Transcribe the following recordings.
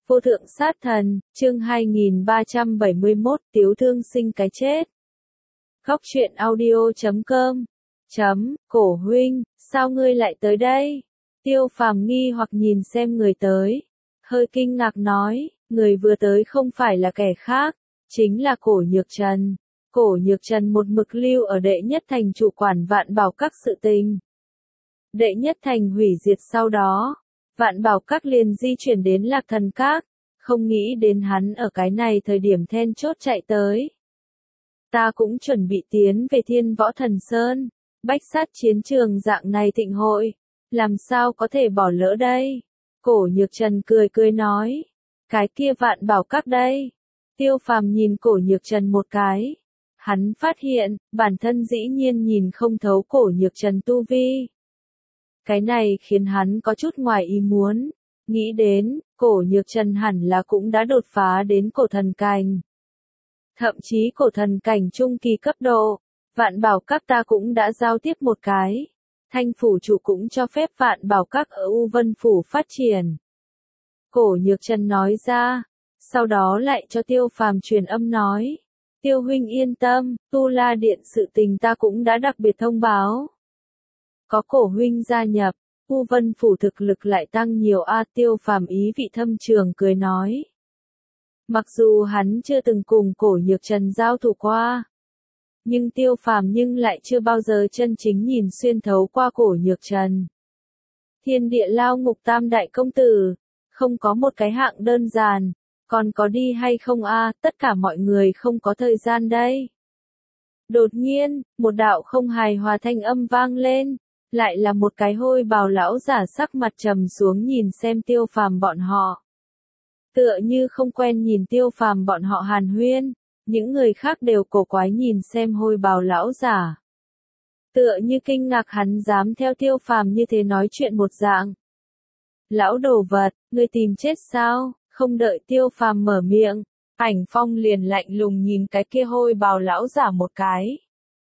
Vô thượng sát thần, chương 2371, Tiếu thương sinh cái chết. Góc truyện audio.com. Cổ huynh, sao ngươi lại tới đây? Tiêu Phàm nghi hoặc nhìn xem người tới. Hơi kinh ngạc nói, người vừa tới không phải là kẻ khác, chính là Cổ Nhược Trần. Cổ Nhược Trần một mực lưu ở Đệ Nhất Thành chủ quản Vạn Bảo Các sự tình. Đệ Nhất Thành hủy diệt sau đó, Vạn Bảo Các liền di chuyển đến Lạc Thần Các, không nghĩ đến hắn ở cái này thời điểm then chốt chạy tới. Ta cũng chuẩn bị tiến về Thiên Võ Thần Sơn, bách sát chiến trường dạng này thịnh hội, làm sao có thể bỏ lỡ đây? Cổ Nhược Trần cười cười nói, cái kia Vạn Bảo Các đây. Tiêu Phàm nhìn Cổ Nhược Trần một cái, hắn phát hiện, bản thân dĩ nhiên nhìn không thấu Cổ Nhược Trần tu vi. Cái này khiến hắn có chút ngoài ý muốn, nghĩ đến, Cổ Nhược Trần hẳn là cũng đã đột phá đến cổ thần cảnh. Thậm chí cổ thần cảnh trung kỳ cấp độ, Vạn Bảo Các ta cũng đã giao tiếp một cái. Thanh phủ chủ cũng cho phép Vạn Bảo Các ở U Vân Phủ phát triển. Cổ Nhược Trần nói ra, sau đó lại cho Tiêu Phàm truyền âm nói. Tiêu huynh yên tâm, Tu La Điện sự tình ta cũng đã đặc biệt thông báo. Có Cổ huynh gia nhập, U Vân Phủ thực lực lại tăng nhiều Tiêu Phàm ý vị thâm trường cười nói. Mặc dù hắn chưa từng cùng Cổ Nhược Trần giao thủ qua, nhưng Tiêu Phàm lại chưa bao giờ chân chính nhìn xuyên thấu qua Cổ Nhược Trần. Thiên địa lao ngục tam đại công tử, không có một cái hạng đơn giản, còn có đi hay không tất cả mọi người không có thời gian đây. Đột nhiên, một đạo không hài hòa thanh âm vang lên, lại là một cái hôi bào lão giả sắc mặt trầm xuống nhìn xem Tiêu Phàm bọn họ. Tựa như không quen nhìn Tiêu Phàm bọn họ hàn huyên, những người khác đều cổ quái nhìn xem hôi bào lão giả. Tựa như kinh ngạc hắn dám theo Tiêu Phàm như thế nói chuyện một dạng. Lão đồ vật, ngươi tìm chết sao? Không đợi Tiêu Phàm mở miệng, Ảnh Phong liền lạnh lùng nhìn cái kia hôi bào lão giả một cái.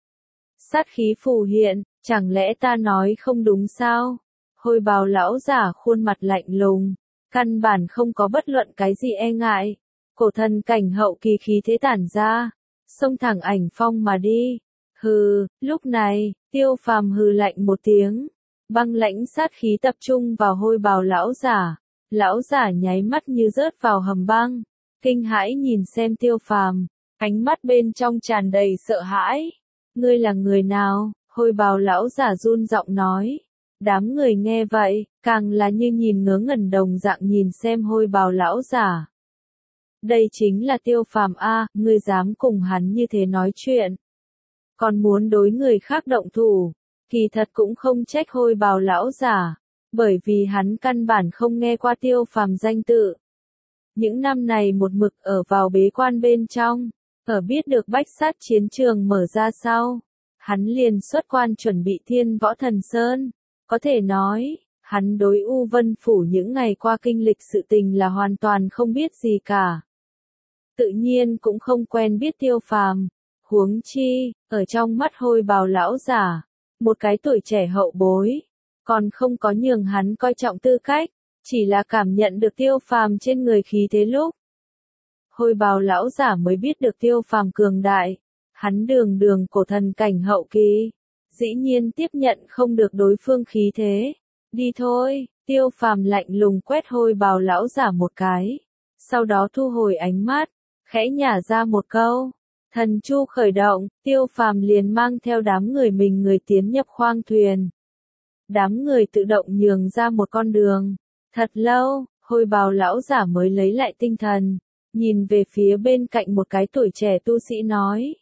Sát khí phù hiện, chẳng lẽ ta nói không đúng sao? Hôi bào lão giả khuôn mặt lạnh lùng, căn bản không có bất luận cái gì e ngại. Cổ thần cảnh hậu kỳ khí thế tản ra, xông thẳng Ảnh Phong mà đi. Hừ, lúc này, Tiêu Phàm hừ lạnh một tiếng, băng lãnh sát khí tập trung vào hôi bào lão giả. Lão giả nháy mắt như rớt vào hầm băng, kinh hãi nhìn xem Tiêu Phàm, ánh mắt bên trong tràn đầy sợ hãi. Ngươi là người nào? Hôi bào lão giả run giọng nói. Đám người nghe vậy, càng là như nhìn ngớ ngẩn đồng dạng nhìn xem hôi bào lão giả. Đây chính là Tiêu Phàm ngươi dám cùng hắn như thế nói chuyện. Còn muốn đối người khác động thủ, kỳ thật cũng không trách hôi bào lão giả, bởi vì hắn căn bản không nghe qua Tiêu Phàm danh tự. Những năm này một mực ở vào bế quan bên trong, ở biết được bách sát chiến trường mở ra sau, hắn liền xuất quan chuẩn bị Thiên Võ Thần Sơn. Có thể nói, hắn đối U Vân Phủ những ngày qua kinh lịch sự tình là hoàn toàn không biết gì cả. Tự nhiên cũng không quen biết Tiêu Phàm, huống chi, ở trong mắt hôi bào lão giả, một cái tuổi trẻ hậu bối, còn không có nhường hắn coi trọng tư cách, chỉ là cảm nhận được Tiêu Phàm trên người khí thế lúc. Hôi bào lão giả mới biết được Tiêu Phàm cường đại, hắn đường cổ thần cảnh hậu kỳ, dĩ nhiên tiếp nhận không được đối phương khí thế. Đi thôi, Tiêu Phàm lạnh lùng quét hôi bào lão giả một cái, sau đó thu hồi ánh mắt, khẽ nhả ra một câu. Thần chu khởi động, Tiêu Phàm liền mang theo đám người người tiến nhập khoang thuyền. Đám người tự động nhường ra một con đường. Thật lâu, hôi bào lão giả mới lấy lại tinh thần, nhìn về phía bên cạnh một cái tuổi trẻ tu sĩ nói.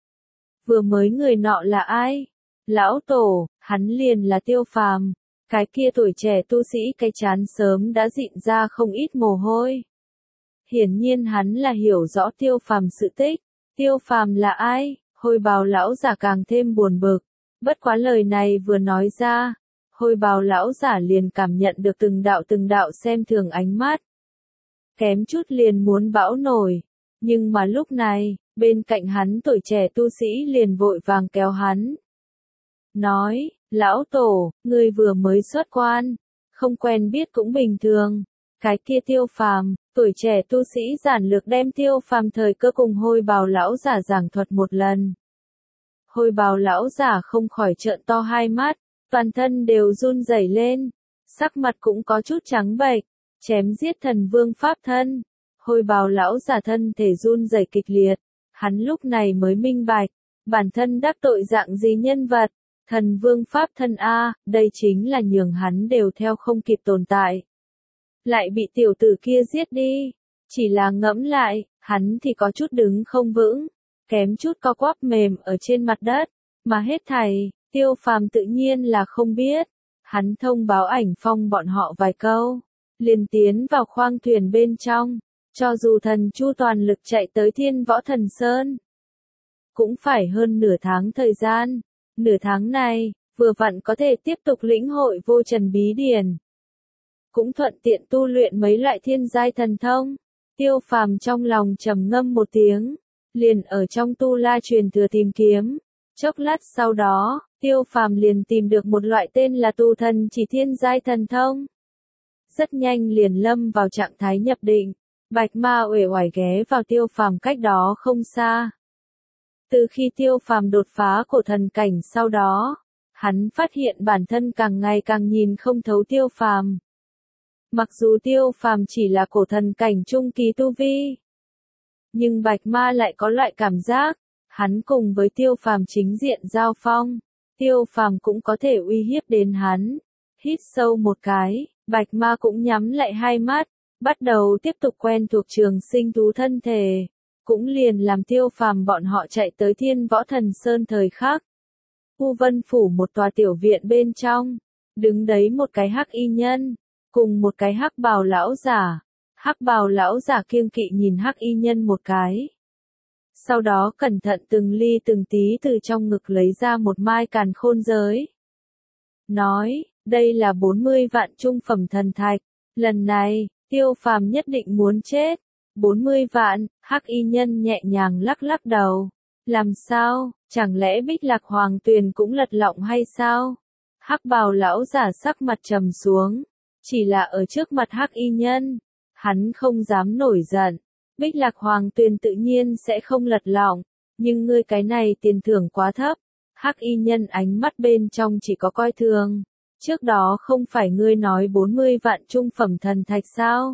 Vừa mới người nọ là ai? Lão tổ, hắn liền là Tiêu Phàm. Cái kia tuổi trẻ tu sĩ cái trán sớm đã dịn ra không ít mồ hôi. Hiển nhiên hắn là hiểu rõ Tiêu Phàm sự tích. Tiêu Phàm là ai? Hôi bào lão giả càng thêm buồn bực. Bất quá lời này vừa nói ra, hôi bào lão giả liền cảm nhận được từng đạo xem thường ánh mắt. Kém chút liền muốn bão nổi. Nhưng mà lúc này, bên cạnh hắn tuổi trẻ tu sĩ liền vội vàng kéo hắn. Nói, lão tổ, ngươi vừa mới xuất quan, không quen biết cũng bình thường. Cái kia Tiêu Phàm, tuổi trẻ tu sĩ giản lược đem Tiêu Phàm thời cơ cùng Hôi Bào lão giả giảng thuật một lần. Hôi Bào lão giả không khỏi trợn to hai mắt, toàn thân đều run rẩy lên, sắc mặt cũng có chút trắng bệch, chém giết thần vương pháp thân. Hôi Bào lão giả thân thể run rẩy kịch liệt, hắn lúc này mới minh bạch, bản thân đắc tội dạng gì nhân vật, thần vương pháp thân a, đây chính là nhường hắn đều theo không kịp tồn tại. Lại bị tiểu tử kia giết đi, chỉ là ngẫm lại, hắn thì có chút đứng không vững, kém chút co quắp mềm ở trên mặt đất, mà hết thảy, Tiêu Phàm tự nhiên là không biết. Hắn thông báo Ảnh Phong bọn họ vài câu, liền tiến vào khoang thuyền bên trong, cho dù thần chu toàn lực chạy tới Thiên Võ Thần Sơn, cũng phải hơn nửa tháng thời gian. Nửa tháng này, vừa vặn có thể tiếp tục lĩnh hội vô trần bí điển, cũng thuận tiện tu luyện mấy loại thiên giai thần thông. Tiêu Phàm trong lòng trầm ngâm một tiếng, liền ở trong tu la truyền thừa tìm kiếm. Chốc lát sau đó, Tiêu Phàm liền tìm được một loại tên là tu thần chỉ thiên giai thần thông. Rất nhanh liền lâm vào trạng thái nhập định, Bạch Ma uể oải ghé vào Tiêu Phàm cách đó không xa. Từ khi Tiêu Phàm đột phá cổ thần cảnh sau đó, hắn phát hiện bản thân càng ngày càng nhìn không thấu Tiêu Phàm. Mặc dù Tiêu Phàm chỉ là cổ thần cảnh trung kỳ tu vi, nhưng Bạch Ma lại có loại cảm giác, hắn cùng với Tiêu Phàm chính diện giao phong, Tiêu Phàm cũng có thể uy hiếp đến hắn. Hít sâu một cái, Bạch Ma cũng nhắm lại hai mắt, bắt đầu tiếp tục quen thuộc trường sinh thú thân thể, cũng liền làm Tiêu Phàm bọn họ chạy tới Thiên Võ Thần Sơn thời khắc. U Vân phủ một tòa tiểu viện bên trong, đứng đấy một cái hắc y nhân, cùng một cái hắc bào lão giả. Hắc bào lão giả kiêng kỵ nhìn hắc y nhân một cái. Sau đó cẩn thận từng ly từng tí từ trong ngực lấy ra một mai càn khôn giới. Nói, đây là 40 vạn trung phẩm thần thạch, lần này, Tiêu Phàm nhất định muốn chết. 40 vạn, hắc y nhân nhẹ nhàng lắc lắc đầu. Làm sao, chẳng lẽ Bích Lạc Hoàng Tuyền cũng lật lọng hay sao? Hắc bào lão giả sắc mặt trầm xuống, chỉ là ở trước mặt hắc y nhân, hắn không dám nổi giận. Bích Lạc Hoàng Tuyền tự nhiên sẽ không lật lọng, nhưng ngươi cái này tiền thưởng quá thấp. Hắc y nhân ánh mắt bên trong chỉ có coi thường. Trước đó không phải ngươi nói 40 vạn trung phẩm thần thạch sao?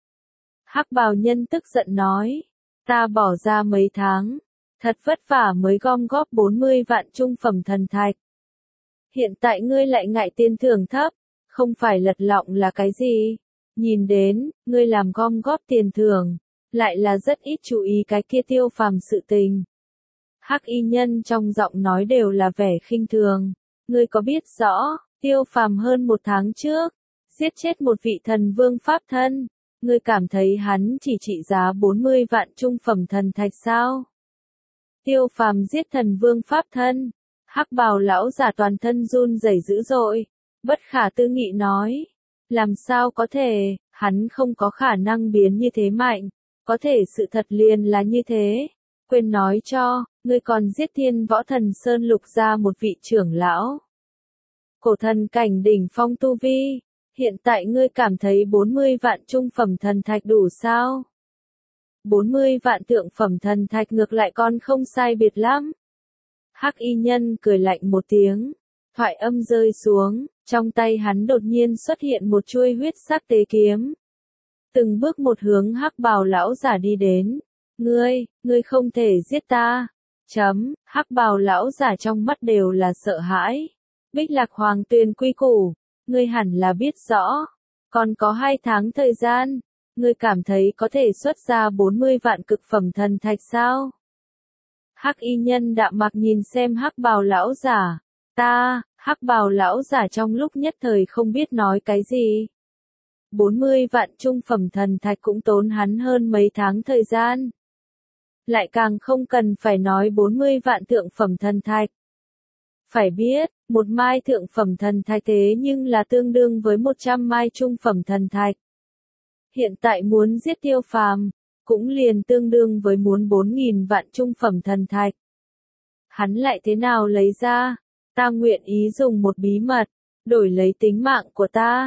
Hắc bào nhân tức giận nói, ta bỏ ra mấy tháng, thật vất vả mới gom góp 40 vạn trung phẩm thần thạch. Hiện tại ngươi lại ngại tiền thưởng thấp, không phải lật lọng là cái gì? Nhìn đến, ngươi làm gom góp tiền thưởng, lại là rất ít chú ý cái kia Tiêu Phàm sự tình. Hắc y nhân trong giọng nói đều là vẻ khinh thường. Ngươi có biết rõ, Tiêu Phàm hơn một tháng trước, giết chết một vị thần vương pháp thân. Ngươi cảm thấy hắn chỉ trị giá 40 vạn trung phẩm thần thạch sao? Tiêu Phàm giết thần vương pháp thân. Hắc bào lão giả toàn thân run rẩy dữ dội, bất khả tư nghị nói. Làm sao có thể, hắn không có khả năng biến như thế mạnh, có thể sự thật liền là như thế. Quên nói cho, ngươi còn giết Thiên Võ Thần Sơn lục ra một vị trưởng lão. Cổ thần cảnh đỉnh phong tu vi, hiện tại ngươi cảm thấy 40 vạn trung phẩm thần thạch đủ sao? 40 vạn thượng phẩm thần thạch ngược lại còn không sai biệt lắm. Hắc y nhân cười lạnh một tiếng, thoại âm rơi xuống, trong tay hắn đột nhiên xuất hiện một chuôi huyết sắc tế kiếm. Từng bước một hướng hắc bào lão giả đi đến. Ngươi không thể giết ta. Hắc bào lão giả trong mắt đều là sợ hãi. Bích Lạc Hoàng Tuyền quy củ, ngươi hẳn là biết rõ. Còn có 2 tháng thời gian, ngươi cảm thấy có thể xuất ra 40 vạn cực phẩm thần thạch sao? Hắc y nhân đạm mạc nhìn xem hắc bào lão giả. Hắc bào lão giả trong lúc nhất thời không biết nói cái gì. 40 vạn trung phẩm thần thạch cũng tốn hắn hơn mấy tháng thời gian. Lại càng không cần phải nói 40 vạn thượng phẩm thần thạch. Phải biết, một mai thượng phẩm thần thạch thế nhưng là tương đương với 100 mai trung phẩm thần thạch. Hiện tại muốn giết Tiêu Phàm, cũng liền tương đương với muốn 4.000 vạn trung phẩm thần thạch. Hắn lại thế nào lấy ra? Ta nguyện ý dùng một bí mật, đổi lấy tính mạng của ta.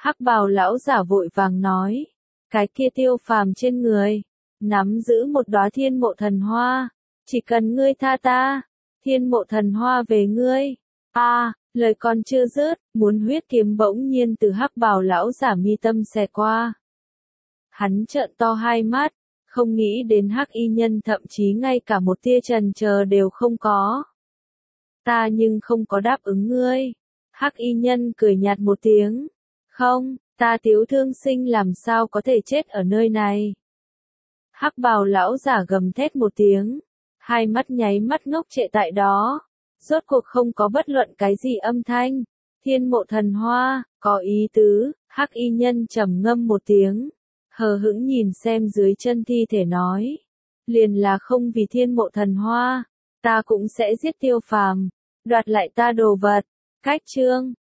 Hắc bào lão giả vội vàng nói, cái kia Tiêu Phàm trên người, nắm giữ một đóa thiên mộ thần hoa, chỉ cần ngươi tha ta, thiên mộ thần hoa về ngươi. Lời còn chưa dứt, muốn huyết kiếm bỗng nhiên từ hắc bào lão giả mi tâm xẹt qua. Hắn trợn to hai mắt, không nghĩ đến hắc y nhân thậm chí ngay cả một tia chần chờ đều không có. Ta nhưng không có đáp ứng ngươi. Hắc y nhân cười nhạt một tiếng. Không, ta Tiếu Thương Sinh làm sao có thể chết ở nơi này. Hắc bào lão giả gầm thét một tiếng, hai mắt nháy mắt ngốc trệ tại đó. Rốt cuộc không có bất luận cái gì âm thanh. Thiên mộ thần hoa, có ý tứ, hắc y nhân trầm ngâm một tiếng. Hờ hững nhìn xem dưới chân thi thể nói. Liền là không vì thiên mộ thần hoa, ta cũng sẽ giết Tiêu Phàm, đoạt lại ta đồ vật. Cách chương